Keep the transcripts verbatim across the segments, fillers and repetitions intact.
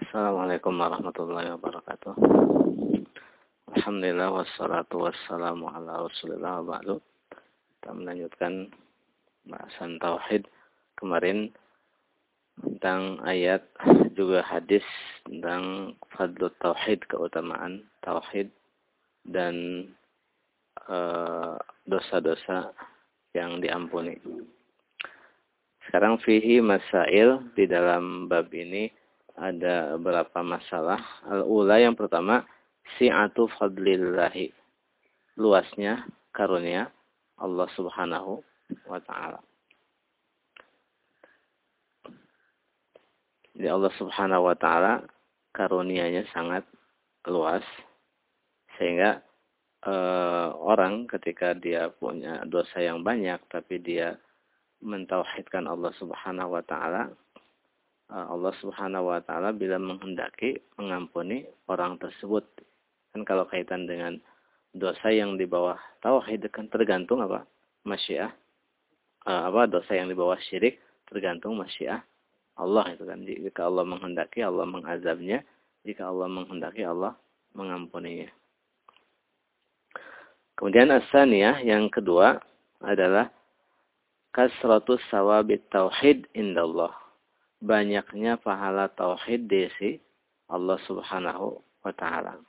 Assalamualaikum warahmatullahi wabarakatuh. Alhamdulillah wassalatu wassalamu ala Rasulillah wa ba'du. Kita melanjutkan bahasan tauhid kemarin tentang ayat juga hadis tentang fadlu tauhid, keutamaan tauhid dan dosa-dosa e, yang diampuni. Sekarang fihi masail, di dalam bab ini ada beberapa masalah. Al-ula, yang pertama, si'atu fadlillahi, luasnya karunia Allah Subhanahu wa ta'ala. Jadi Allah Subhanahu wa ta'ala karunianya sangat luas, sehingga e, orang ketika dia punya dosa yang banyak tapi dia mentauhidkan Allah Subhanahu wa ta'ala, Allah Subhanahu wa ta'ala bila menghendaki mengampuni orang tersebut. Kan kalau kaitan dengan dosa yang di bawah tauhid kan tergantung apa? Masyiah. Apa dosa yang di bawah syirik tergantung masyiah Allah itu kan. Jika Allah menghendaki, Allah mengazabnya. Jika Allah menghendaki, Allah mengampuninya. Kemudian as-saniyah, yang kedua adalah kasratus sawabit tauhid indallah. Banyaknya pahala tauhid di sisi Allah Subhanahu wa ta'ala.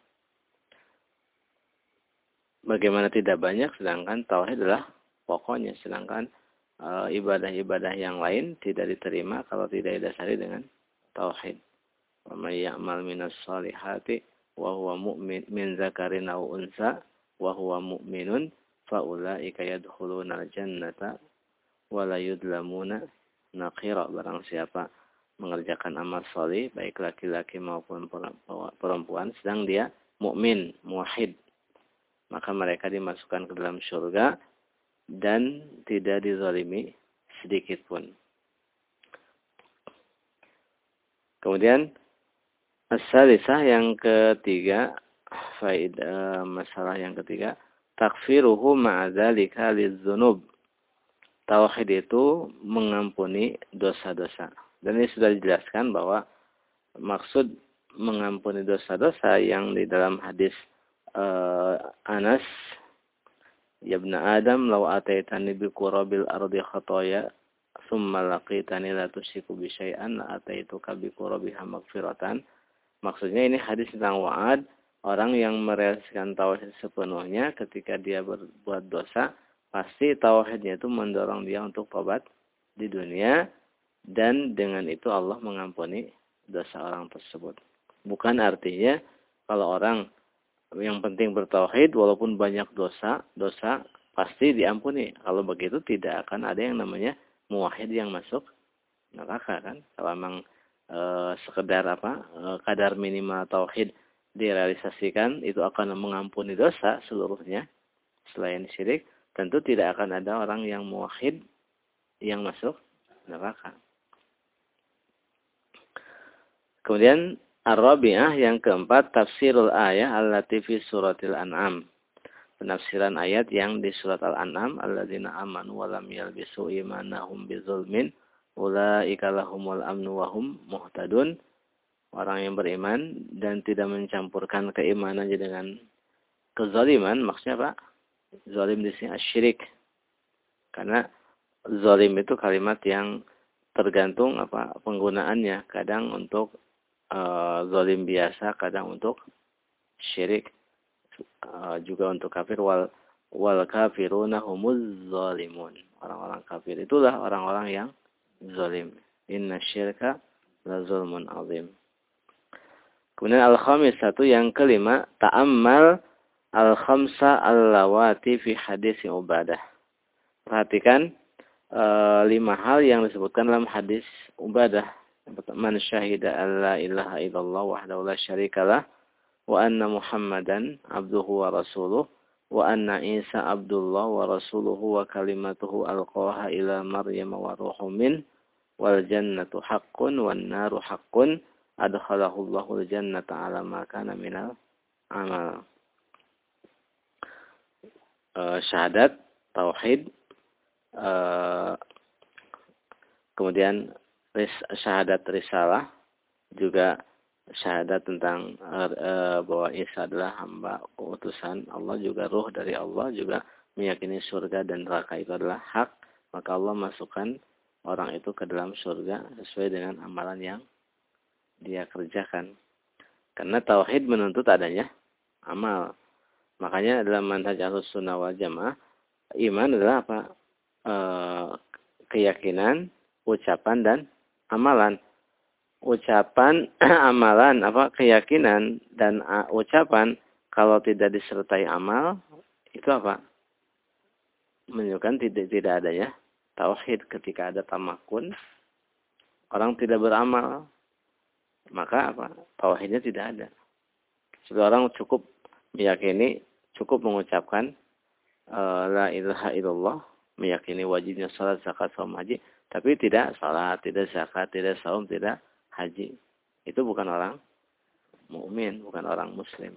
Bagaimana tidak banyak, sedangkan tauhid adalah pokoknya, sedangkan ibadah-ibadah e, yang lain tidak diterima kalau tidak didasari dengan tauhid. Wa may ya'mal minas solihati wa huwa mu'min min zakarin aw unsa wa huwa mu'minun fa ulaika yadkhuluna al-jannata wa la yudlamuna naqira. Barang siapa mengerjakan amal salih, baik laki-laki maupun perempuan, sedang dia mukmin, muwahhid, maka mereka dimasukkan ke dalam surga dan tidak dizalimi sedikit pun. Kemudian as-salisah, yang ketiga, faedah masalah yang ketiga, takfiruhu ma'adzalika lidzunub. Tauhid itu mengampuni dosa-dosa. Dan ini sudah dijelaskan bahwa maksud mengampuni dosa-dosa yang di dalam hadis uh, Anas, ya ibna Adam, law ataitani bi qurabil ardi khataya, thumma laqitani la tusyriku bi syai'an la ataituka bi qurabiha maghfiratan. Maksudnya ini hadis tentang wa'ad, orang yang merealisasikan tauhid sepenuhnya ketika dia berbuat dosa, pasti tauhidnya itu mendorong dia untuk tobat di dunia, dan dengan itu Allah mengampuni dosa orang tersebut. Bukan artinya kalau orang yang penting bertauhid walaupun banyak dosa, dosa pasti diampuni. Kalau begitu tidak akan ada yang namanya muwahhid yang masuk neraka kan. Kalau memang e, sekedar apa e, kadar minimal tauhid direalisasikan, itu akan mengampuni dosa seluruhnya selain syirik. Tentu tidak akan ada orang yang muwahhid yang masuk neraka. Kemudian ar-rabi'ah, yang keempat, tafsirul ayah allati fi suratil an'am. Penafsiran ayat yang di surat Al-An'am, alladzina amanu wa lam yalbisu imanahum bizulmin ulaika lahumul amnu wa hum muhtadun. Orang yang beriman dan tidak mencampurkan keimanannya dengan kezaliman. Maksudnya apa? Zalim di sini asyirik. Karena zalim itu kalimat yang tergantung apa penggunaannya. Kadang untuk uh, zalim biasa, kadang untuk syirik, uh, juga untuk kafir. Wal wal kafiruna humuz zalimun. Orang-orang kafir itulah orang-orang yang zalim. Inna syirka la zulmun azim. Kemudian al-khamisatu, yang kelima, ta'ammal al-khamsa al-lawati fi hadis Ubadah. Perhatikan e, lima hal yang disebutkan dalam hadis Ubadah. Man syahida an la ilaha illallah wahdahu la syarikalah wa anna Muhammadan abduhu wa rasuluh wa anna Isa abdullah wa rasuluhu wa kalimatuhu alqaha ila Maryam wa ruhum min wal jannatu haqqun wan naru haqqun adkhalahu Allahul jannata ala ma kana minal amal. Uh, syahadat, tauhid, uh, kemudian ris, syahadat risalah, juga syahadat tentang uh, bahwa Isa adalah hamba utusan Allah, juga ruh dari Allah, juga meyakini surga dan neraka itu adalah hak, maka Allah masukkan orang itu ke dalam surga sesuai dengan amalan yang dia kerjakan. Karena tauhid menuntut adanya amal. Makanya dalam manhaj Ahlussunnah wal Jamaah, iman adalah apa? E, keyakinan, ucapan dan amalan. Ucapan, amalan, apa? Keyakinan dan uh, ucapan kalau tidak disertai amal, itu apa? Menunjukkan tidak tidak adanya tauhid. Ketika ada tamakun, orang tidak beramal, maka apa? Tauhidnya tidak ada. Seorang cukup meyakini, cukup mengucapkan uh, la ilaha illallah, meyakini wajibnya salat, zakat, saum, haji, tapi tidak salat, tidak zakat, tidak saum, tidak haji. Itu bukan orang mukmin, bukan orang muslim.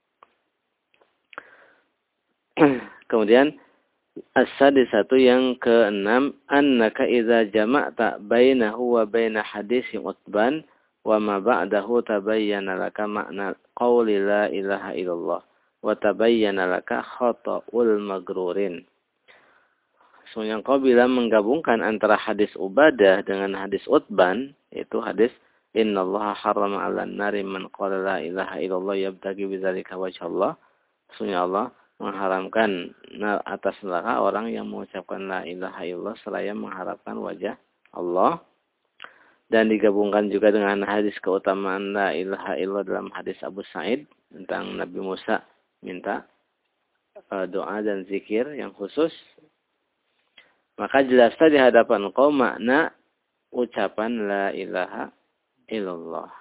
Kemudian as-sadisatu yang keenam, annaka idza jama'ta bainahu wa baina hadis Utban wa ma ba'dahu tabayyana laka makna qawli la ilaha illallah wa tabayyana laka khata'ul magrurin. Sesungguhnya kau bila menggabungkan antara hadis Ubadah dengan hadis Utban, yaitu hadis innallaha harrama 'alan nari man qala la ilaha illallah yabtaghi bidzalika wajhallah. Sesungguhnya Allah mengharamkan atas neraka orang yang mengucapkan la ilaha illallah seraya mengharapkan wajah Allah. Dan digabungkan juga dengan hadis keutamaan la ilaha illallah dalam hadis Abu Sa'id tentang Nabi Musa minta uh, doa dan zikir yang khusus. Maka jelaslah di hadapan kau makna ucapan la ilaha illallah.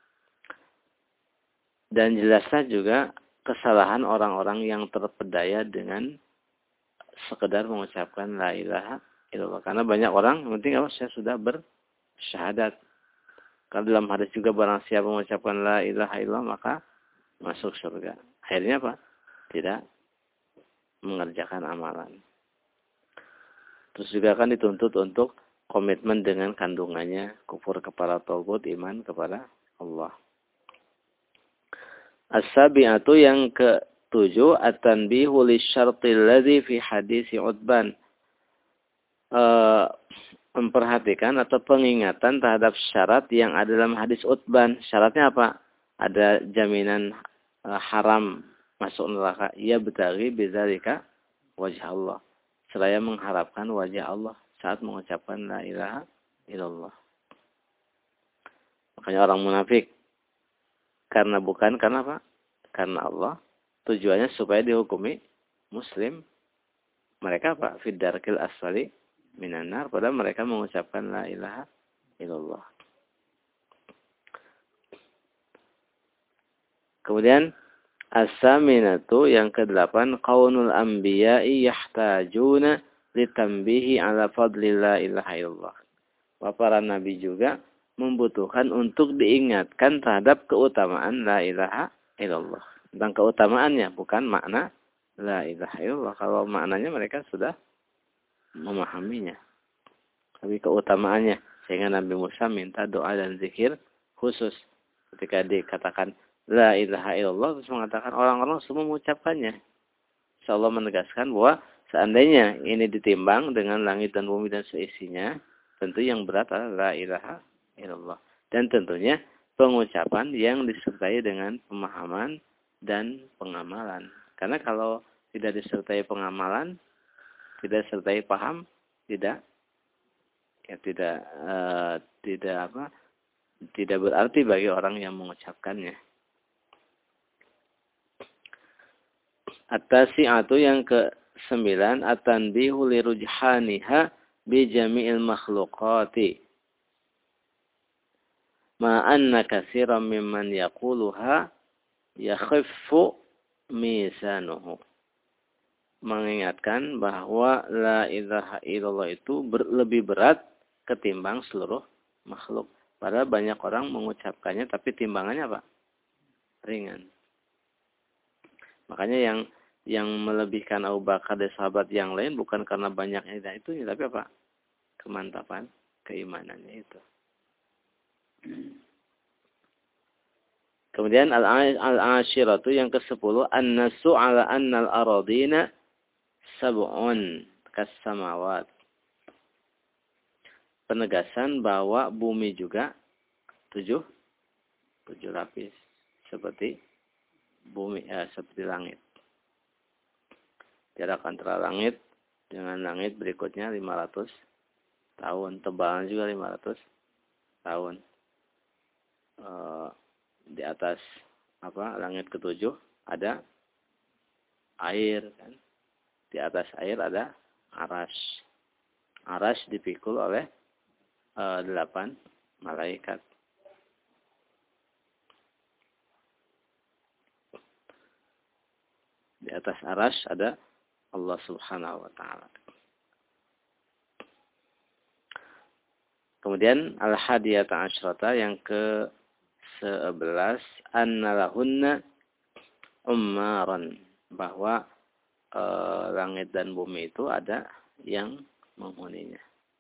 Dan jelaslah juga kesalahan orang-orang yang terpedaya dengan sekedar mengucapkan la ilaha illallah. Karena banyak orang yang penting apa? Saya sudah bersyahadat. Kalau dalam hadis juga barang siapa mengucapkan la ilaha illallah maka masuk surga. Akhirnya apa? Tidak mengerjakan amalan. Terus juga akan dituntut untuk komitmen dengan kandungannya, kufur kepada Tauhid, iman kepada Allah. As-sabi'atu yang ketujuh, at-tanbihu lisyartil ladzi fi hadis Utban. E, memperhatikan atau pengingatan terhadap syarat yang ada dalam hadis Utban. Syaratnya apa? Ada jaminan e, haram masuk neraka. Ia betari bidzalika wajh Allah. Seraya mengharapkan wajah Allah saat mengucapkan la ilaha illallah. Makanya orang munafik karena bukan karena apa? Karena Allah. Tujuannya supaya dihukumi muslim. Mereka apa? Fiddarkil asfali minan nar. Padahal mereka mengucapkan la ilaha illallah. Kemudian as-saminatu yang kedelapan, qaunul anbiya'i yahtajuna litambihi ala fadli la ilaha illallah. Para nabi juga membutuhkan untuk diingatkan terhadap keutamaan la ilaha illallah. Tentang keutamaannya, bukan makna la ilaha illallah. Kalau maknanya mereka sudah memahaminya. Tapi keutamaannya. Sehingga Nabi Musa minta doa dan zikir khusus. Ketika dikatakan la ilaha illallah, terus mengatakan orang-orang semua mengucapkannya. Insyaallah menegaskan bahwa seandainya ini ditimbang dengan langit dan bumi dan seisinya, tentu yang berat adalah la ilaha illallah. Dan tentunya pengucapan yang disertai dengan pemahaman dan pengamalan. Karena kalau tidak disertai pengamalan, tidak disertai paham, tidak ya tidak uh, tidak apa? Tidak berarti bagi orang yang mengucapkannya. At-tasi'atu yang ke-sembilan, at-tanbihu li rujhaniha bi jami'il makhluqati. Ma anna katsiran mimman yaquluha yakhiffu misanuhu. Mengingatkan bahwa la ilaha illallah itu ber, lebih berat ketimbang seluruh makhluk. Padahal banyak orang mengucapkannya tapi timbangannya apa? Ringan. Makanya yang yang melebihkan Abu Bakar dan sahabat yang lain bukan karena banyaknya itu, tapi apa? Kemantapan keimanannya itu. Kemudian al-ashiratu yang kesepuluh, an-nasu ala annal aradina sab'un kas-samawat. Penegasan bahwa bumi juga tujuh tujuh lapis seperti bumi eh, seperti langit. Jarak antara langit dengan langit berikutnya lima ratus tahun, tebalan juga lima ratus tahun. E, di atas apa langit ketujuh ada air kan. Di atas air ada aras. Aras dipikul oleh e, delapan malaikat. Di atas aras ada Allah Subhanahu wa taala. Kemudian al-hadiyata asyrata yang ke sebelas, annalahunna ummaran, bahwa e, langit dan bumi itu ada yang menghuninya.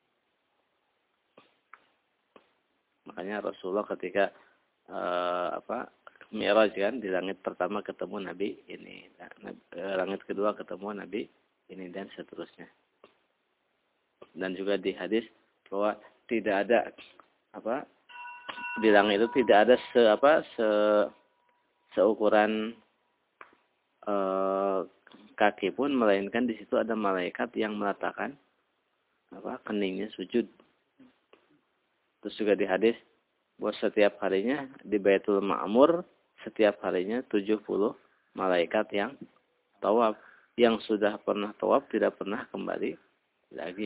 Makanya Rasulullah ketika e, apa Mi'raj kan, di langit pertama ketemu Nabi ini, langit kedua ketemu Nabi ini, dan seterusnya. Dan juga di hadis bahwa tidak ada apa di langit itu tidak ada se apa se seukuran e, kaki pun, melainkan di situ ada malaikat yang meletakkan apa keningnya sujud. Terus juga di hadis bahwa setiap harinya di Baitul Ma'mur setiap harinya tujuh puluh malaikat yang tawaf, yang sudah pernah tawaf tidak pernah kembali lagi.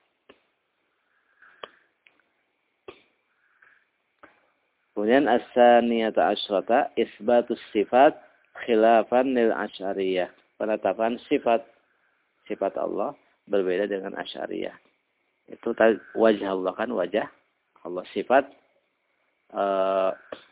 Kemudian as-saniyata asyrata isbatus sifat khilafan lil asy'ariyah. Penetapan sifat sifat Allah berbeda dengan asy'ariyah. Itu wajah Allah kan, wajah Allah, sifat uh,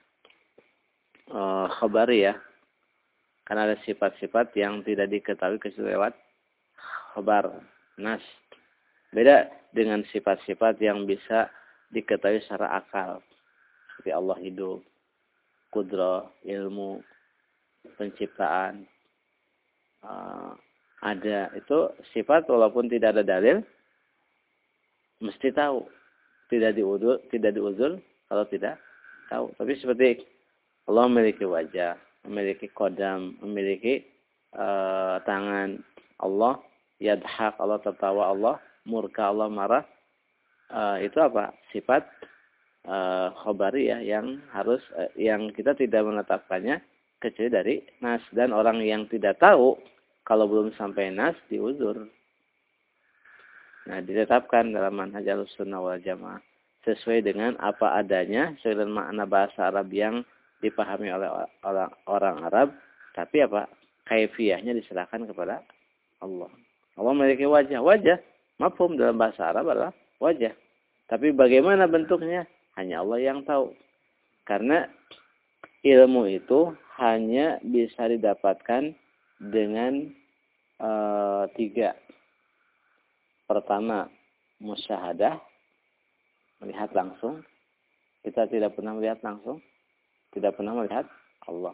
uh, khabariyah. Karena ada sifat-sifat yang tidak diketahui kecuali lewat khabar, nas. Beda dengan sifat-sifat yang bisa diketahui secara akal. Seperti Allah hidup, kudrah, ilmu, penciptaan, uh, ada. Itu sifat walaupun tidak ada dalil, mesti tahu. Tidak diuzur, tidak diuzur kalau tidak tahu. Tapi seperti Allah memiliki wajah, memiliki kodam, memiliki uh, tangan. Allah yadhak, Allah tertawa, Allah murka, Allah marah. Uh, itu apa? Sifat Uh, khobariyah yang harus uh, yang kita tidak menetapkannya kecuali dari nas, dan orang yang tidak tahu kalau belum sampai nas diuzur. Nah, ditetapkan dalam manhaj Ahlussunnah wal Jamaah sesuai dengan apa adanya, sesuai dengan makna bahasa Arab yang dipahami oleh orang orang Arab, tapi apa kaifiyahnya diserahkan kepada Allah. Allah memiliki wajah, wajah mafhum dalam bahasa Arab adalah wajah. Tapi bagaimana bentuknya? Hanya Allah yang tahu. Karena ilmu itu hanya bisa didapatkan dengan e, tiga. Pertama, musyahadah, melihat langsung. Kita tidak pernah melihat langsung. Tidak pernah melihat Allah.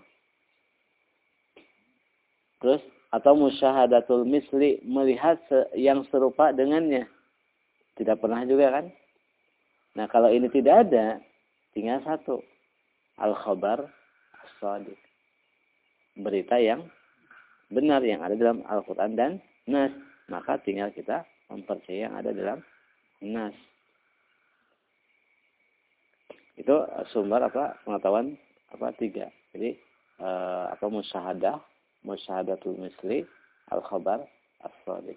Terus, atau musyahadatul misli, melihat yang serupa dengannya. Tidak pernah juga kan? Nah, kalau ini tidak ada, tinggal satu. Al-khabar as-shadiq. Berita yang benar yang ada dalam Al-Quran dan Nas. Maka tinggal kita mempercayai yang ada dalam Nas. Itu sumber apa pengetahuan apa tiga. Jadi eh, apa musyahadah, musyahadatul misli, al-khabar as-shadiq.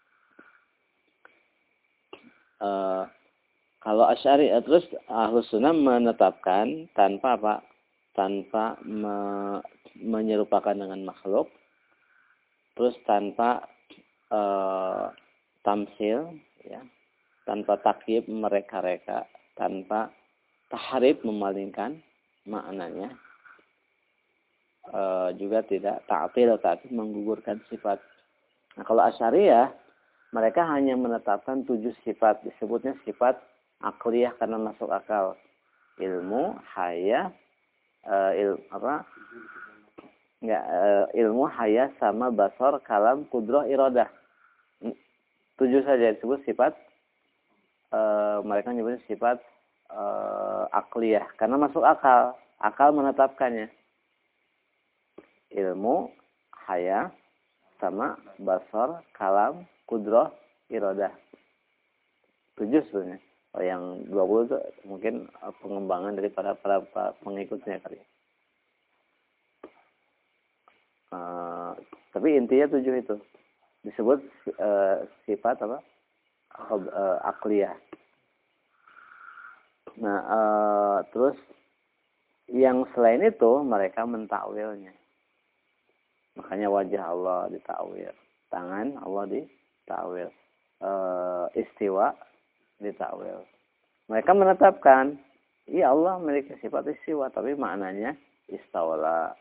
Eh, Kalau Asy'ari terus Ahlus Sunnah menetapkan tanpa apa? Tanpa me, menyerupakan dengan makhluk. Terus tanpa e, tamsil, ya. Tanpa takyib mereka-reka, tanpa tahrif memalingkan maknanya. E, juga tidak ta'til, ta'til menggugurkan sifat. Nah, kalau Asy'ariyah mereka hanya menetapkan tujuh sifat, disebutnya sifat akliyah karena masuk akal. Ilmu, haya, uh, il, apa? Enggak, uh, ilmu, hayat, sama, basar, kalam, kudroh, iradah. Tujuh saja disebut sifat. Uh, mereka menyebutnya sifat uh, akliyah karena masuk akal. Akal menetapkannya. Ilmu, hayat, sama, basar, kalam, kudroh, iradah. Tujuh sebenarnya. Oh, yang dua puluh itu mungkin pengembangan daripada para, para pengikutnya kali. Uh, tapi intinya tujuh itu disebut uh, sifat apa? Uh, akliyah. Nah, uh, terus yang selain itu mereka mentakwilnya. Makanya wajah Allah ditakwil, tangan Allah ditakwil, uh, istiwa ditakwil. Mereka menetapkan, iya Allah memiliki sifat istiwa, tapi maknanya istawala.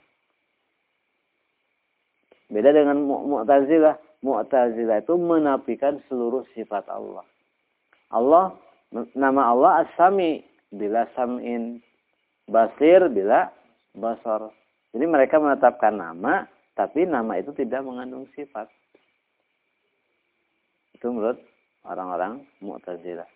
Beda dengan Mu'tazilah. Mu'tazilah itu menafikan seluruh sifat Allah. Allah, nama Allah As-Sami, bila sam'in, basir, bila basar. Jadi mereka menetapkan nama, tapi nama itu tidak mengandung sifat. Itu menurut orang-orang Mu'tazilah.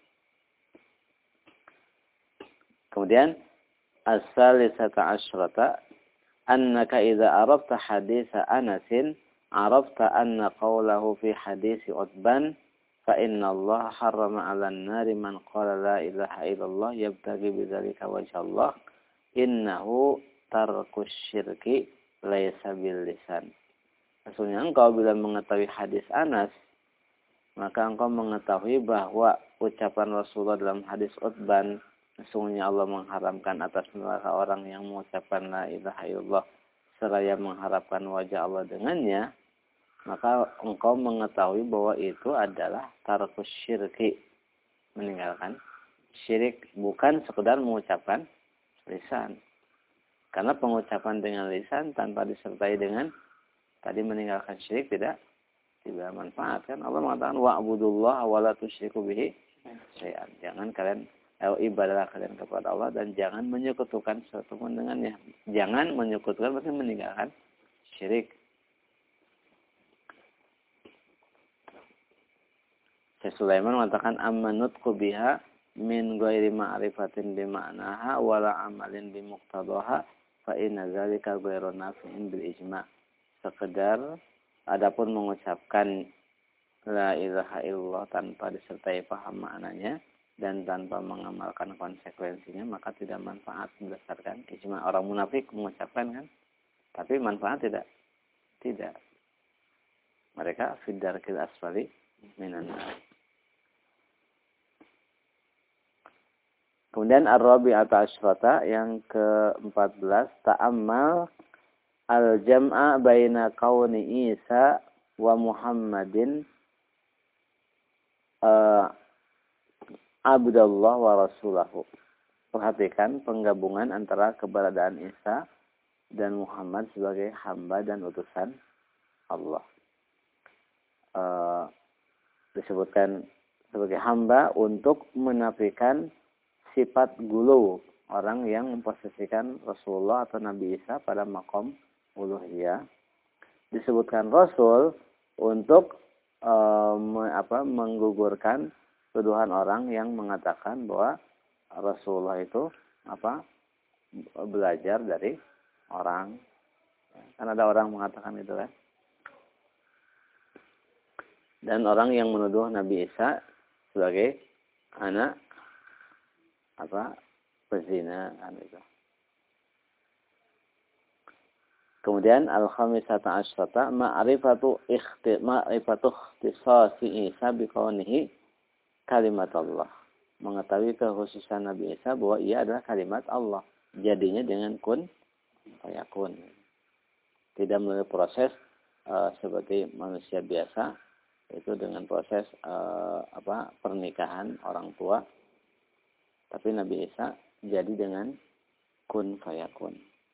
Kemudian, as-salisata asyrata annaka idza arafta haditsa Anasin arafta anna qawlahu fi hadits Utban fa inna Allah harrama 'alan nari man qala la ilaha illallah yabtaghi bidzalika wajha Allah innahu tarkus syirki laisa bil lisan. Maksudnya engkau bila mengetahui hadis Anas maka engkau mengetahui bahwa ucapan Rasulullah dalam hadis Utban, sesungguhnya Allah mengharamkan atas neraka orang yang mengucapkan la ilaha illallah seraya mengharapkan wajah Allah dengannya, maka engkau mengetahui bahwa itu adalah tarkus syirki, meninggalkan syirik, bukan sekedar mengucapkan lisan. Karena pengucapan dengan lisan tanpa disertai dengan tadi meninggalkan syirik tidak tidak manfaat kan. Allah mengatakan wa'budullaha wa la tusyriku bihi syai'an. Jangan kalian ibadahlah kalian kepada Allah dan jangan menyekutukan sesuatu pun dengannya. Jangan menyekutukan berarti meninggalkan syirik. Syekh Sulaiman mengatakan amanutku biha min ghairi ma'rifatin bima'naha wala amalin bimuqtadaha fa inna dzalika ghairu nafi'in bil ijma'. Sekedar adapun mengucapkan la ilaha illallah tanpa disertai paham maknanya dan tanpa mengamalkan konsekuensinya maka tidak manfaat berdasarkan ijma. Orang munafik mengucapkan kan, tapi manfaat tidak, tidak. Mereka fidarkil asfali minan nar. Kemudian ar-rabi'ata asyrata yang ke-empat belas ta'ammal al-jam'a baina kauni Isa wa Muhammadin uh, Abdullah wa Rasulahu. Perhatikan penggabungan antara keberadaan Isa dan Muhammad sebagai hamba dan utusan Allah. Uh, disebutkan sebagai hamba untuk menafikan sifat gulu orang yang memposisikan Rasulullah atau Nabi Isa pada maqam uluhiyah. Disebutkan Rasul untuk uh, me, apa, menggugurkan tuduhan orang yang mengatakan bahwa Rasulullah itu apa belajar dari orang. Kan ada orang mengatakan itu kan. Dan orang yang menuduh Nabi Isa sebagai anak apa pezina kan itu. Kemudian al-khamisata asyrata ma'rifatu ikhti ma'rifatu ikhtisasi Isa biqaunihi kalimat Allah. Mengetahui kekhususan Nabi Isa bahwa ia adalah kalimat Allah. Jadinya dengan kun fayakun. Tidak melalui proses uh, seperti manusia biasa, itu dengan proses uh, apa pernikahan orang tua. Tapi Nabi Isa jadi dengan kun fayakun.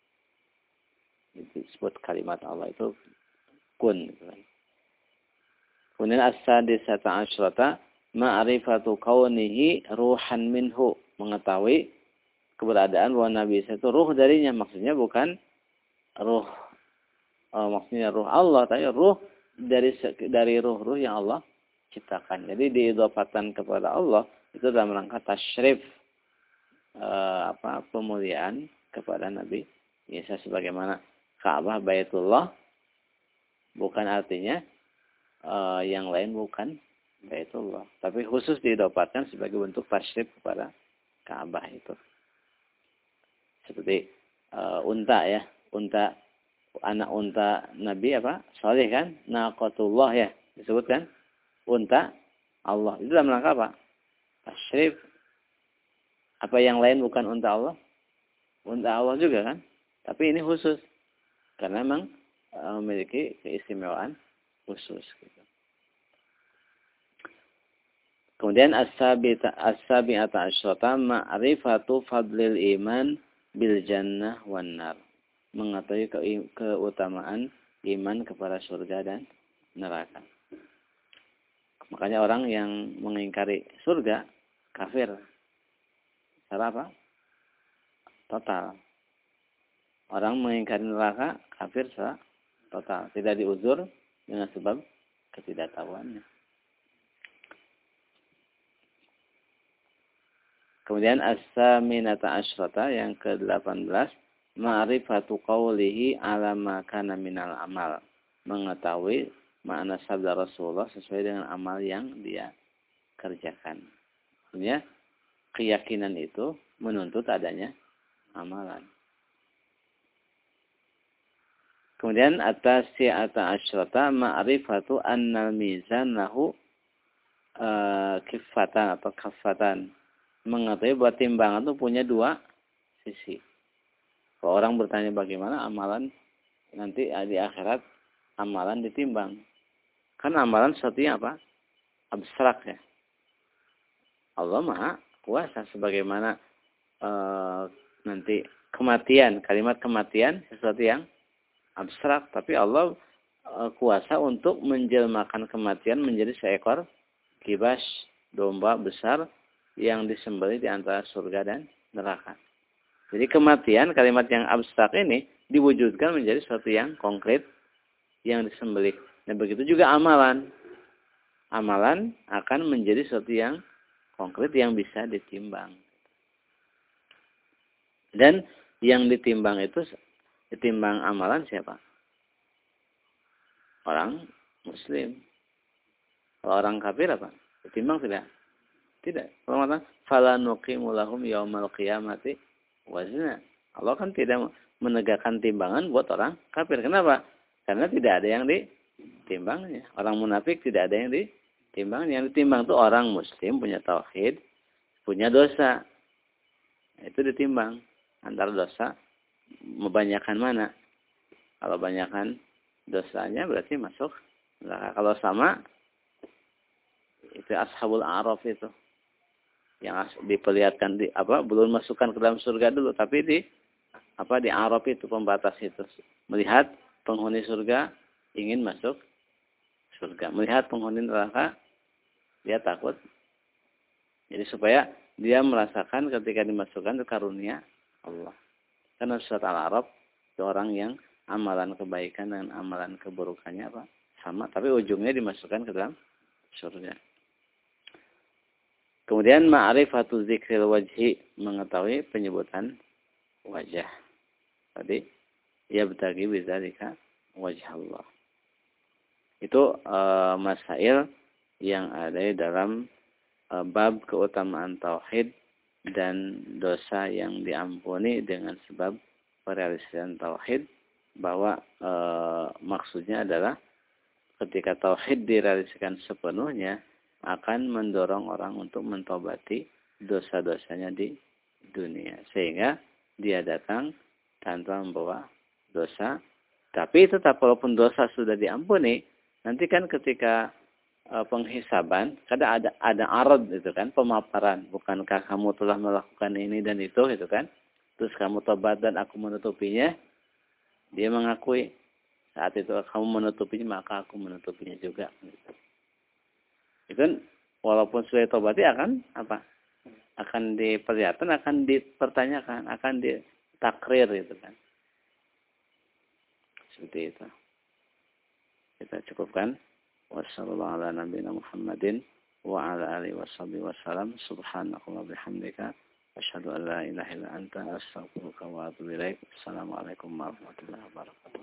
Disebut kalimat Allah itu kun. Kemudian as-sadisata asyrata ma'rifatu kaunihi ruhan minhu, mengetahui keberadaan bahwa Nabi Isa itu ruh darinya, maksudnya bukan ruh oh, maksudnya ruh Allah, tapi ruh dari dari ruh-ruh yang Allah ciptakan. Jadi diidhafatan kepada Allah itu dalam rangka tasyrif eh, apa pemuliaan kepada Nabi Isa, sebagaimana Ka'bah Baitullah bukan artinya eh, yang lain bukan Baitullah, tapi khusus diidhafatan sebagai bentuk tasyrif kepada Ka'bah itu. Seperti uh, unta ya, unta anak unta Nabi apa? Saleh kan? Naqatullah ya, disebutkan unta Allah. Itu dalam rangka apa? Tasyrif. Apa yang lain bukan unta Allah? Unta Allah juga kan? Tapi ini khusus karena memang uh, memiliki keistimewaan khusus gitu. Kemudian as-sabita as-sabi'ata asyrata ma'rifatu fadlil iman bil jannah wan nar. Mengetahui ke keutamaan iman kepada surga dan neraka. Makanya orang yang mengingkari surga kafir. Secara apa? Total. Orang mengingkari neraka kafir secara total. Tidak diuzur dengan sebab ketidaktahuannya. Kemudian as-saminata asyrata yang ke delapan belas ma'rifatu qawlihi ala ma kana minal amal. Mengetahui makna sabda Rasulullah sesuai dengan amal yang dia kerjakan. Maksudnya keyakinan itu menuntut adanya amalan. Kemudian at-tasi'ata asyrata ma'rifatu annal mizan lahu uh, kifatan atau kafatan. Mengetahui bahwa timbangan itu punya dua sisi. Kalau orang bertanya bagaimana amalan nanti di akhirat amalan ditimbang. Kan amalan sesuatu yang apa? Abstrak ya. Allah Maha Kuasa sebagaimana e, nanti kematian, kalimat kematian sesuatu yang abstrak, tapi Allah e, kuasa untuk menjelmakan kematian menjadi seekor kibas domba besar yang disembelih di antara surga dan neraka. Jadi kematian, kalimat yang abstrak ini diwujudkan menjadi sesuatu yang konkret yang disembelih. Dan begitu juga amalan. Amalan akan menjadi sesuatu yang konkret yang bisa ditimbang. Dan yang ditimbang itu, ditimbang amalan siapa? Orang Muslim. Kalau orang kafir apa? Ditimbang tidak? Tidak. Allah mengatakan, "Fala nuqimu lahum yaumal qiyamati wazna." Allah kan tidak menegakkan timbangan buat orang kafir. Kenapa? Karena tidak ada yang ditimbangnya. Orang munafik tidak ada yang ditimbang. Yang ditimbang itu orang Muslim punya tauhid, punya dosa. Itu ditimbang. Antara dosa, membanyakan mana? Kalau banyakan dosanya berarti masuk neraka. Kalau sama, itu ashabul a'raf itu. Yang diperlihatkan di apa belum masukkan ke dalam surga dulu, tapi di apa di Arab itu pembatas itu melihat penghuni surga ingin masuk surga, melihat penghuni neraka dia takut. Jadi supaya dia merasakan ketika dimasukkan ke karunia Allah. Karena surat Al-A'raf itu orang yang amalan kebaikan dan amalan keburukannya apa sama, tapi ujungnya dimasukkan ke dalam surga. Kemudian ma'rifatu zikril wajhi, mengetahui penyebutan wajah. Tadi ya bertagi bidzalika wajh Allah. Itu e, masail yang ada dalam e, bab keutamaan tauhid dan dosa yang diampuni dengan sebab perealisasian tauhid, bahwa e, maksudnya adalah ketika tauhid direalisasikan sepenuhnya akan mendorong orang untuk mentobati dosa-dosanya di dunia. Sehingga dia datang tanpa membawa dosa. Tapi tetap walaupun dosa sudah diampuni, nanti kan ketika e, penghisaban, kadang ada ada arad itu kan, pemaparan. Bukankah kamu telah melakukan ini dan itu gitu kan? Terus kamu tobat dan aku menutupinya. Dia mengakui saat itu kamu menutupinya, maka aku menutupinya juga. Gitu. Itu walaupun sudah tobati akan apa? akan diperlihatkan, akan dipertanyakan, akan ditakrir gitu kan. Seperti itu. Kita cukupkan. Wassallallahu ala nabiyina Muhammadin wa ala alihi washabihi wasallam. Subhanallahi bihamdika asyhadu an la ilaha illa anta astaghfiruka wa atubu ilaik. Assalamualaikum warahmatullahi wabarakatuh.